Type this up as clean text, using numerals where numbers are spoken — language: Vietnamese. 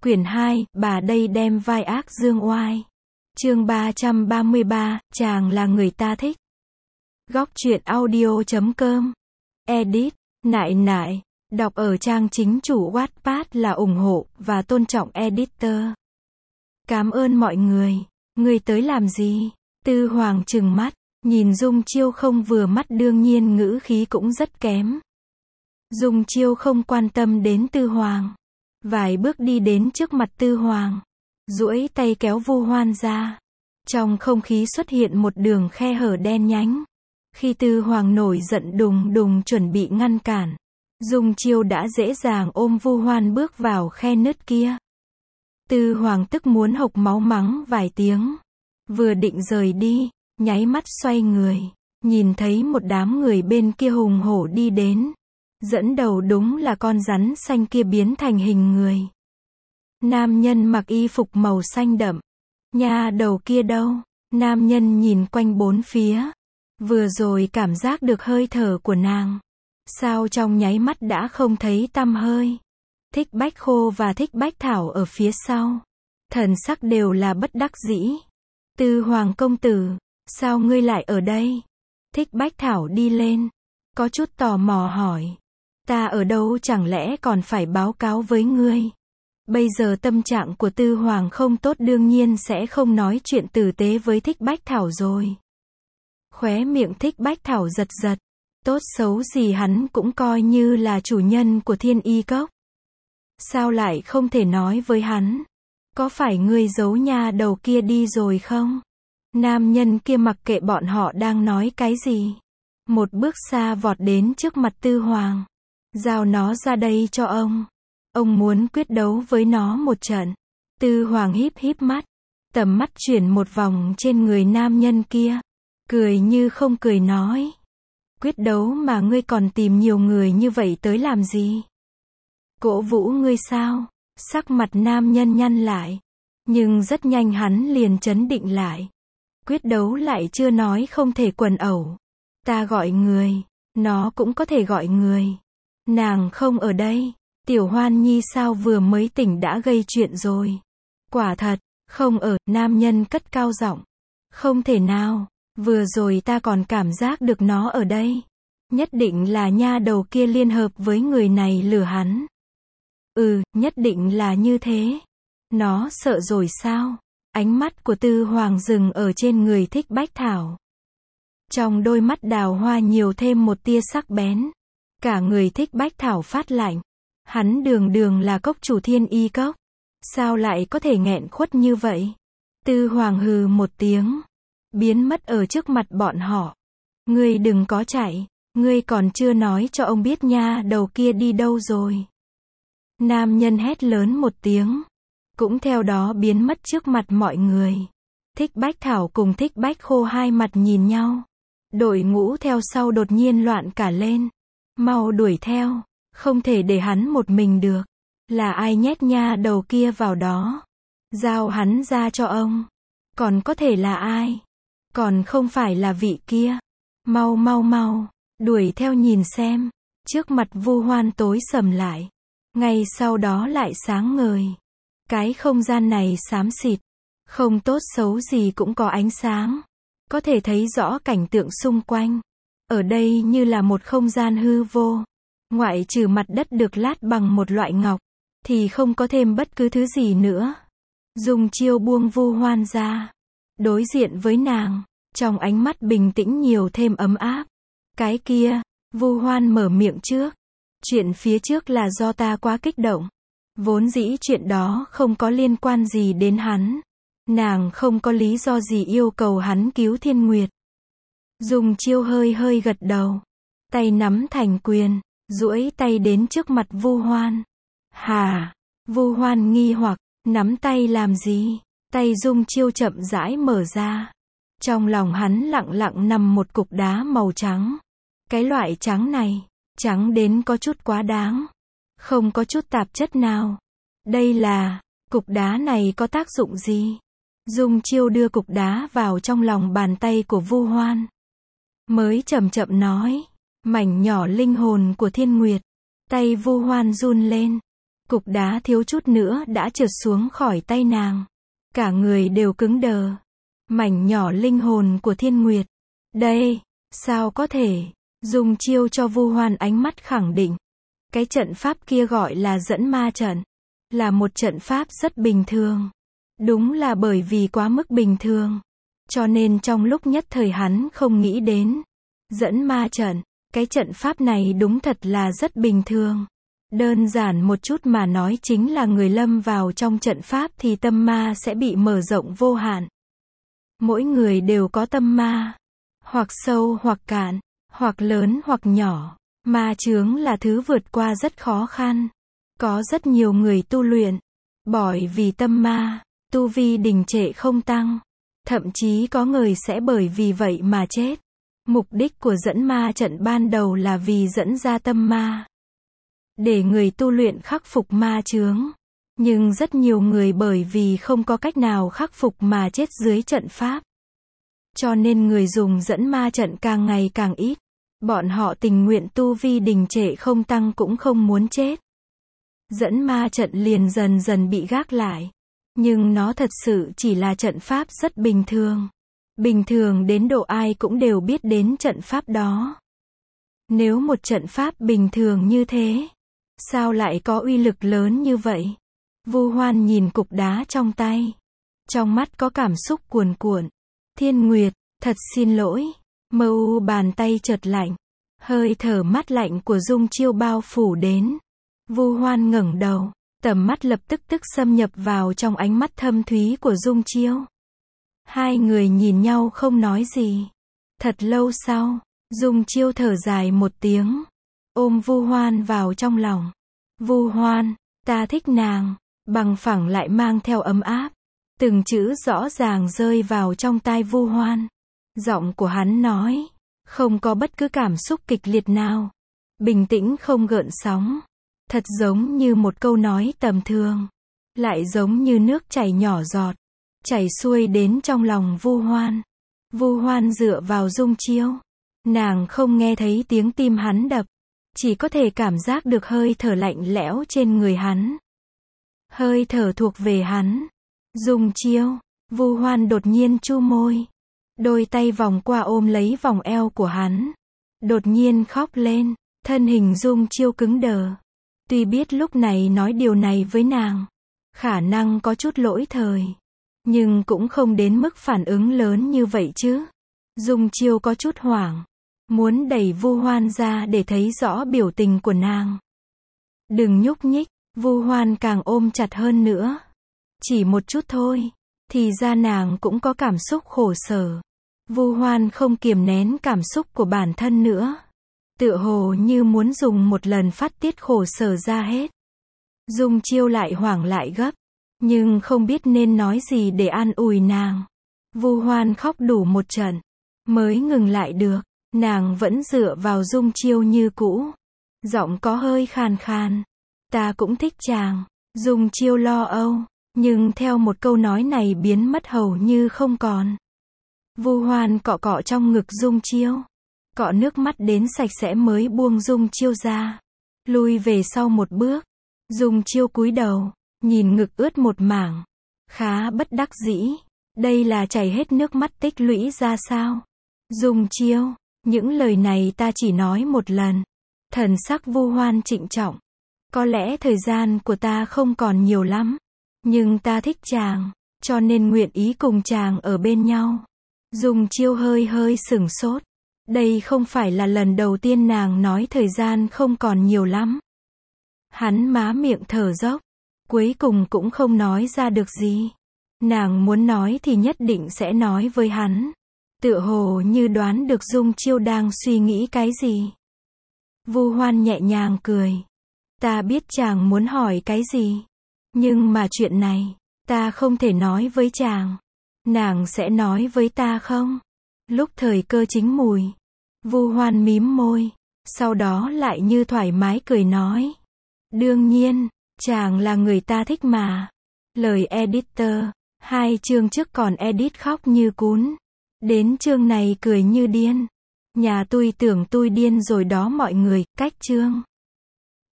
Quyển 2, bà đây đem vai ác dương oai. Chương 333, chàng là người ta thích. Góc truyện audio.com. Edit, nại nại. Đọc ở trang chính chủ Wattpad là ủng hộ và tôn trọng editor. Cảm ơn mọi người. Người tới làm gì? Tư Hoàng trừng mắt, nhìn Dung Chiêu không vừa mắt, đương nhiên ngữ khí cũng rất kém. Dung Chiêu không quan tâm đến Tư Hoàng. Vài bước đi đến trước mặt Tư Hoàng, duỗi tay kéo Vu Hoan ra. Trong không khí xuất hiện một đường khe hở đen nhánh. Khi Tư Hoàng nổi giận đùng đùng chuẩn bị ngăn cản, Dung Chiêu đã dễ dàng ôm Vu Hoan bước vào khe nứt kia. Tư Hoàng tức muốn hộc máu, mắng vài tiếng. Vừa định rời đi, nháy mắt xoay người, nhìn thấy một đám người bên kia hùng hổ đi đến. Dẫn đầu đúng là con rắn xanh kia biến thành hình người. Nam nhân mặc y phục màu xanh đậm. Nha đầu kia đâu? Nam nhân nhìn quanh bốn phía. Vừa rồi cảm giác được hơi thở của nàng. Sao trong nháy mắt đã không thấy tăm hơi. Thích Bách Khô và Thích Bách Thảo ở phía sau. Thần sắc đều là bất đắc dĩ. Tư Hoàng công tử, sao ngươi lại ở đây? Thích Bách Thảo đi lên, có chút tò mò hỏi. Ta ở đâu chẳng lẽ còn phải báo cáo với ngươi? Bây giờ tâm trạng của Tư Hoàng không tốt, đương nhiên sẽ không nói chuyện tử tế với Thích Bách Thảo rồi. Khóe miệng Thích Bách Thảo giật giật. Tốt xấu gì hắn cũng coi như là chủ nhân của Thiên Y Cốc. Sao lại không thể nói với hắn? Có phải ngươi giấu nha đầu kia đi rồi không? Nam nhân kia mặc kệ bọn họ đang nói cái gì. Một bước xa vọt đến trước mặt Tư Hoàng. Giao nó ra đây cho ông. Ông muốn quyết đấu với nó một trận. Tư Hoàng híp híp mắt. Tầm mắt chuyển một vòng trên người nam nhân kia. Cười như không cười nói. Quyết đấu mà ngươi còn tìm nhiều người như vậy tới làm gì? Cổ vũ ngươi sao? Sắc mặt nam nhân nhăn lại. Nhưng rất nhanh hắn liền trấn định lại. Quyết đấu lại chưa nói không thể quần ẩu. Ta gọi người. Nó cũng có thể gọi người. Nàng không ở đây. Tiểu Hoan Nhi sao vừa mới tỉnh đã gây chuyện rồi? Quả thật, không ở, nam nhân cất cao giọng. Không thể nào, vừa rồi ta còn cảm giác được nó ở đây. Nhất định là nha đầu kia liên hợp với người này lừa hắn. Nhất định là như thế. Nó sợ rồi sao? Ánh mắt của Tư Hoàng dừng ở trên người Thích Bách Thảo. Trong đôi mắt đào hoa nhiều thêm một tia sắc bén. Cả người Thích Bách Thảo phát lạnh. Hắn đường là cốc chủ Thiên Y Cốc. Sao lại có thể nghẹn khuất như vậy? Tư Hoàng hừ một tiếng. Biến mất ở trước mặt bọn họ. Ngươi đừng có chạy. Ngươi còn chưa nói cho ông biết nha đầu kia đi đâu rồi. Nam nhân hét lớn một tiếng. Cũng theo đó biến mất trước mặt mọi người. Thích Bách Thảo cùng Thích Bách Khô hai mặt nhìn nhau. Đội ngũ theo sau đột nhiên loạn cả lên. Mau đuổi theo. Không thể để hắn một mình được. Là ai nhét nha đầu kia vào đó? Giao hắn ra cho ông. Còn có thể là ai? Còn không phải là vị kia. Mau. Đuổi theo nhìn xem. Trước mặt Vu Hoan tối sầm lại. Ngay sau đó lại sáng ngời. Cái không gian này xám xịt. Không tốt xấu gì cũng có ánh sáng. Có thể thấy rõ cảnh tượng xung quanh. Ở đây như là một không gian hư vô. Ngoại trừ mặt đất được lát bằng một loại ngọc. Thì không có thêm bất cứ thứ gì nữa. Dung Chiêu buông Vu Hoan ra. Đối diện với nàng. Trong ánh mắt bình tĩnh nhiều thêm ấm áp. Cái kia. Vu Hoan mở miệng trước. Chuyện phía trước là do ta quá kích động. Vốn dĩ chuyện đó không có liên quan gì đến hắn. Nàng không có lý do gì yêu cầu hắn cứu Thiên Nguyệt. Dung Chiêu hơi gật đầu. Tay nắm thành quyền. Duỗi tay đến trước mặt Vu Hoan. Hả? Vu Hoan nghi hoặc. Nắm tay làm gì? Tay Dung Chiêu chậm rãi mở ra. Trong lòng hắn lặng lặng nằm một cục đá màu trắng. Cái loại trắng này. Trắng đến có chút quá đáng. Không có chút tạp chất nào. Đây là. Cục đá này có tác dụng gì? Dung Chiêu đưa cục đá vào trong lòng bàn tay của Vu Hoan. Mới chậm chậm nói. Mảnh nhỏ linh hồn của Thiên Nguyệt. Tay Vu Hoan run lên. Cục đá thiếu chút nữa đã trượt xuống khỏi tay nàng. Cả người đều cứng đờ. Mảnh nhỏ linh hồn của Thiên Nguyệt. Đây, sao có thể? Dung Chiêu cho Vu Hoan ánh mắt khẳng định. Cái trận pháp kia gọi là dẫn ma trận. Là một trận pháp rất bình thường. Đúng là bởi vì quá mức bình thường. Cho nên trong lúc nhất thời hắn không nghĩ đến. Dẫn ma trận. Cái trận pháp này đúng thật là rất bình thường. Đơn giản một chút mà nói chính là người lâm vào trong trận pháp thì tâm ma sẽ bị mở rộng vô hạn. Mỗi người đều có tâm ma. Hoặc sâu hoặc cạn. Hoặc lớn hoặc nhỏ. Ma chướng là thứ vượt qua rất khó khăn. Có rất nhiều người tu luyện. Bởi vì tâm ma, tu vi đình trệ không tăng. Thậm chí có người sẽ bởi vì vậy mà chết. Mục đích của dẫn ma trận ban đầu là vì dẫn ra tâm ma. Để người tu luyện khắc phục ma chướng. Nhưng rất nhiều người bởi vì không có cách nào khắc phục mà chết dưới trận pháp. Cho nên người dùng dẫn ma trận càng ngày càng ít. Bọn họ tình nguyện tu vi đình trệ không tăng cũng không muốn chết. Dẫn ma trận liền dần dần bị gác lại. Nhưng nó thật sự chỉ là trận pháp rất bình thường. Bình thường đến độ ai cũng đều biết đến trận pháp đó. Nếu một trận pháp bình thường như thế, sao lại có uy lực lớn như vậy? Vu Hoan nhìn cục đá trong tay. Trong mắt có cảm xúc cuồn cuộn. Thiên Nguyệt, thật xin lỗi. Mâu bàn tay chợt lạnh. Hơi thở mát lạnh của Dung Chiêu bao phủ đến. Vu Hoan ngẩng đầu. Tầm mắt lập tức xâm nhập vào trong ánh mắt thâm thúy của Dung Chiêu. Hai người nhìn nhau không nói gì. Thật lâu sau, Dung Chiêu thở dài một tiếng. Ôm Vu Hoan vào trong lòng. Vu Hoan, ta thích nàng. Bằng phẳng lại mang theo ấm áp. Từng chữ rõ ràng rơi vào trong tai Vu Hoan. Giọng của hắn nói. Không có bất cứ cảm xúc kịch liệt nào. Bình tĩnh không gợn sóng. Thật giống như một câu nói tầm thường. Lại giống như nước chảy nhỏ giọt. Chảy xuôi đến trong lòng Vu Hoan. Vu Hoan dựa vào Dung Chiêu. Nàng không nghe thấy tiếng tim hắn đập. Chỉ có thể cảm giác được hơi thở lạnh lẽo trên người hắn. Hơi thở thuộc về hắn. Dung Chiêu. Vu Hoan đột nhiên chu môi. Đôi tay vòng qua ôm lấy vòng eo của hắn. Đột nhiên khóc lên. Thân hình Dung Chiêu cứng đờ. Tuy biết lúc này nói điều này với nàng. Khả năng có chút lỗi thời. Nhưng cũng không đến mức phản ứng lớn như vậy chứ. Dung Chiêu có chút hoảng. Muốn đẩy Vu Hoan ra để thấy rõ biểu tình của nàng. Đừng nhúc nhích. Vu Hoan càng ôm chặt hơn nữa. Chỉ một chút thôi. Thì ra nàng cũng có cảm xúc khổ sở. Vu Hoan không kiềm nén cảm xúc của bản thân nữa. Tựa hồ như muốn dùng một lần phát tiết khổ sở ra hết. Dung Chiêu lại hoảng lại gấp. Nhưng không biết nên nói gì để an ủi nàng. Vu Hoan khóc đủ một trận. Mới ngừng lại được. Nàng vẫn dựa vào Dung Chiêu như cũ. Giọng có hơi khàn khàn. Ta cũng thích chàng. Dung Chiêu lo âu. Nhưng theo một câu nói này biến mất hầu như không còn. Vu Hoan cọ cọ trong ngực Dung Chiêu. Cọ nước mắt đến sạch sẽ mới buông Dung Chiêu ra. Lui về sau một bước. Dung Chiêu cúi đầu. Nhìn ngực ướt một mảng. Khá bất đắc dĩ. Đây là chảy hết nước mắt tích lũy ra sao? Dung Chiêu. Những lời này ta chỉ nói một lần. Thần sắc Vu Hoan trịnh trọng. Có lẽ thời gian của ta không còn nhiều lắm. Nhưng ta thích chàng. Cho nên nguyện ý cùng chàng ở bên nhau. Dung Chiêu hơi sửng sốt. Đây không phải là lần đầu tiên nàng nói thời gian không còn nhiều lắm. Hắn má miệng thở dốc. Cuối cùng cũng không nói ra được gì. Nàng muốn nói thì nhất định sẽ nói với hắn. Tựa hồ như đoán được Dung Chiêu đang suy nghĩ cái gì. Vu Hoan nhẹ nhàng cười. Ta biết chàng muốn hỏi cái gì. Nhưng mà chuyện này, ta không thể nói với chàng. Nàng sẽ nói với ta không? Lúc thời cơ chín mùi. Vu Hoan mím môi. Sau đó lại như thoải mái cười nói. Đương nhiên, chàng là người ta thích mà. Lời editor. 2 chương trước còn edit khóc như cún. Đến chương này cười như điên. Nhà tôi tưởng tôi điên rồi đó mọi người. Cách chương.